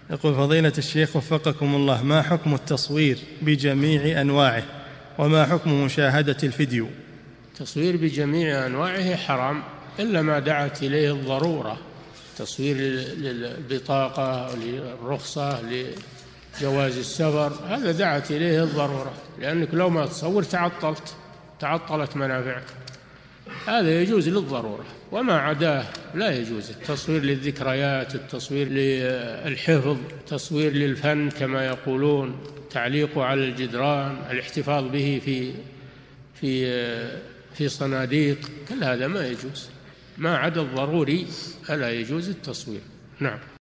يقول فضيلة الشيخ وفقكم الله، ما حكم التصوير بجميع أنواعه، وما حكم مشاهدة الفيديو؟ التصوير بجميع أنواعه حرام إلا ما دعت إليه الضرورة. تصوير للبطاقة، للرخصة، لجواز السفر، هذا دعت إليه الضرورة، لأنك لو ما تصور تعطلت منافعك. هذا يجوز للضرورة، وما عداه لا يجوز. التصوير للذكريات، التصوير للحفظ، التصوير للفن كما يقولون، تعليقه على الجدران، الاحتفاظ به في صناديق، كل هذا ما يجوز. ما عدا الضروري فلا يجوز التصوير. نعم.